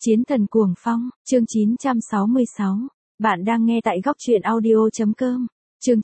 Chiến thần cuồng phong, chương 966. Bạn đang nghe tại góc truyện audio.com. Chương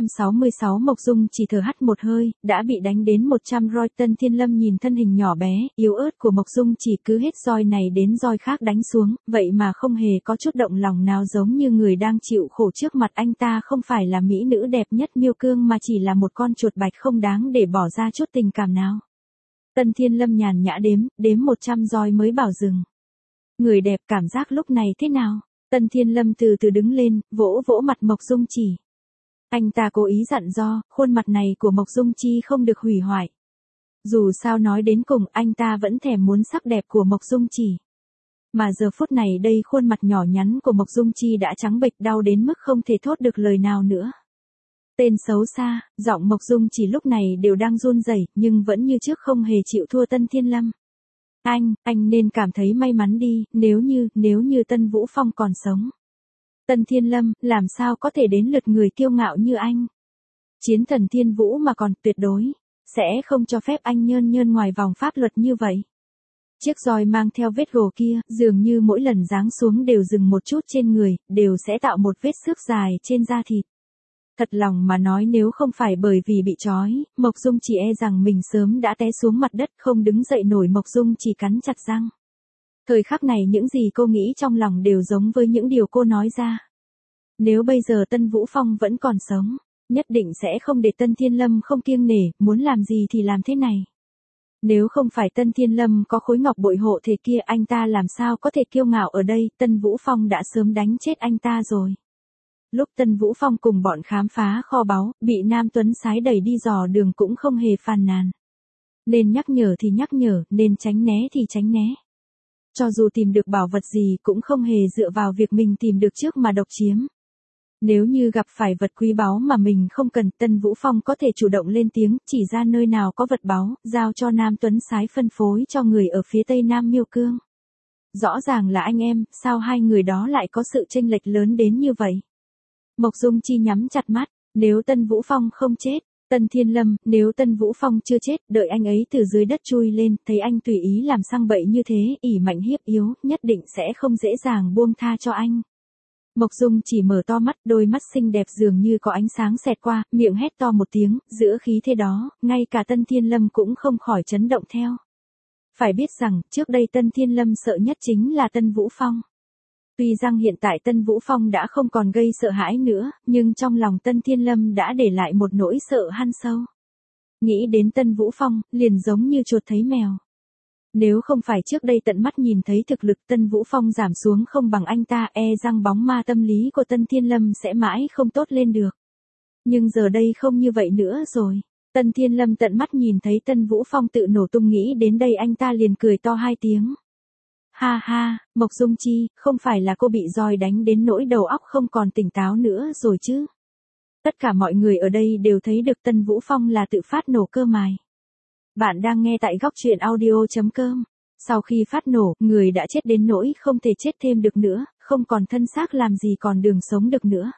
966 Mộc Dung chỉ thở hắt một hơi, đã bị đánh đến 100 roi. Tân Thiên Lâm nhìn thân hình nhỏ bé, yếu ớt của Mộc Dung chỉ cứ hết roi này đến roi khác đánh xuống, vậy mà không hề có chút động lòng nào, giống như người đang chịu khổ trước mặt anh ta không phải là mỹ nữ đẹp nhất Miêu Cương mà chỉ là một con chuột bạch không đáng để bỏ ra chút tình cảm nào. Tân Thiên Lâm nhàn nhã đếm 100 roi mới bảo dừng. Người đẹp cảm giác lúc này thế nào? Tân Thiên Lâm từ từ đứng lên, vỗ vỗ mặt Mộc Dung chỉ. Anh ta cố ý dặn dò, khuôn mặt này của Mộc Dung Chi không được hủy hoại. Dù sao nói đến cùng, anh ta vẫn thèm muốn sắc đẹp của Mộc Dung Chỉ. Mà giờ phút này đây khuôn mặt nhỏ nhắn của Mộc Dung Chi đã trắng bệch đau đến mức không thể thốt được lời nào nữa. Tên xấu xa, giọng Mộc Dung Chỉ lúc này đều đang run rẩy, nhưng vẫn như trước không hề chịu thua Tân Thiên Lâm. Anh nên cảm thấy may mắn đi, nếu như Tân Vũ Phong còn sống. Tân Thiên Lâm, làm sao có thể đến lượt người kiêu ngạo như anh? Chiến thần Thiên Vũ mà còn, tuyệt đối sẽ không cho phép anh nhơn ngoài vòng pháp luật như vậy. Chiếc roi mang theo vết gồ kia, dường như mỗi lần giáng xuống đều dừng một chút trên người, đều sẽ tạo một vết xước dài trên da thịt. Thật lòng mà nói, nếu không phải bởi vì bị trói, Mộc Dung chỉ e rằng mình sớm đã té xuống mặt đất không đứng dậy nổi. Mộc Dung chỉ cắn chặt răng. Thời khắc này những gì cô nghĩ trong lòng đều giống với những điều cô nói ra. Nếu bây giờ Tân Vũ Phong vẫn còn sống, nhất định sẽ không để Tân Thiên Lâm không kiêng nể, muốn làm gì thì làm thế này. Nếu không phải Tân Thiên Lâm có khối ngọc bội hộ thể kia, anh ta làm sao có thể kiêu ngạo ở đây, Tân Vũ Phong đã sớm đánh chết anh ta rồi. Lúc Tân Vũ Phong cùng bọn khám phá kho báu, bị Nam Tuấn Sái đẩy đi dò đường cũng không hề phàn nàn. Nên nhắc nhở thì nhắc nhở, nên tránh né thì tránh né. Cho dù tìm được bảo vật gì cũng không hề dựa vào việc mình tìm được trước mà độc chiếm. Nếu như gặp phải vật quý báu mà mình không cần, Tân Vũ Phong có thể chủ động lên tiếng, chỉ ra nơi nào có vật báu, giao cho Nam Tuấn Sái phân phối cho người ở phía tây Nam Miêu Cương. Rõ ràng là anh em, sao hai người đó lại có sự chênh lệch lớn đến như vậy? Mộc Dung Chi nhắm chặt mắt, nếu Tân Vũ Phong không chết, Tân Thiên Lâm, nếu Tân Vũ Phong chưa chết, đợi anh ấy từ dưới đất chui lên, thấy anh tùy ý làm sang bậy như thế, ỷ mạnh hiếp yếu, nhất định sẽ không dễ dàng buông tha cho anh. Mộc Dung chỉ mở to mắt, đôi mắt xinh đẹp dường như có ánh sáng xẹt qua, miệng hét to một tiếng, giữa khí thế đó, ngay cả Tân Thiên Lâm cũng không khỏi chấn động theo. Phải biết rằng, trước đây Tân Thiên Lâm sợ nhất chính là Tân Vũ Phong. Tuy rằng hiện tại Tân Vũ Phong đã không còn gây sợ hãi nữa, nhưng trong lòng Tân Thiên Lâm đã để lại một nỗi sợ hằn sâu. Nghĩ đến Tân Vũ Phong, liền giống như chuột thấy mèo. Nếu không phải trước đây tận mắt nhìn thấy thực lực Tân Vũ Phong giảm xuống không bằng anh ta, e rằng bóng ma tâm lý của Tân Thiên Lâm sẽ mãi không tốt lên được. Nhưng giờ đây không như vậy nữa rồi. Tân Thiên Lâm tận mắt nhìn thấy Tân Vũ Phong tự nổ tung, nghĩ đến đây anh ta liền cười to hai tiếng. Ha ha, Mộc Dung Chi, không phải là cô bị roi đánh đến nỗi đầu óc không còn tỉnh táo nữa rồi chứ? Tất cả mọi người ở đây đều thấy được Tân Vũ Phong là tự phát nổ cơ mài. Bạn đang nghe tại góc truyện audio.com. Sau khi phát nổ, người đã chết đến nỗi không thể chết thêm được nữa, không còn thân xác làm gì còn đường sống được nữa.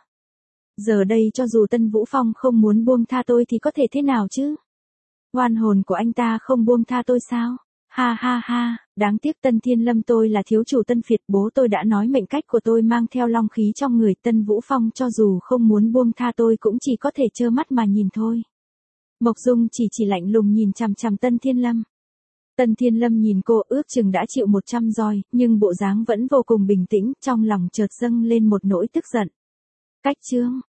Giờ đây cho dù Tân Vũ Phong không muốn buông tha tôi thì có thể thế nào chứ? Oan hồn của anh ta không buông tha tôi sao? Ha ha ha, đáng tiếc Tân Thiên Lâm, tôi là thiếu chủ Tân Việt, bố tôi đã nói mệnh cách của tôi mang theo long khí trong người. Tân Vũ Phong cho dù không muốn buông tha tôi cũng chỉ có thể trơ mắt mà nhìn thôi. Mộc Dung chỉ lạnh lùng nhìn chằm chằm Tân Thiên Lâm. Tân Thiên Lâm nhìn cô, ước chừng đã chịu 100 roi, nhưng bộ dáng vẫn vô cùng bình tĩnh, trong lòng chợt dâng lên một nỗi tức giận. Cách chương,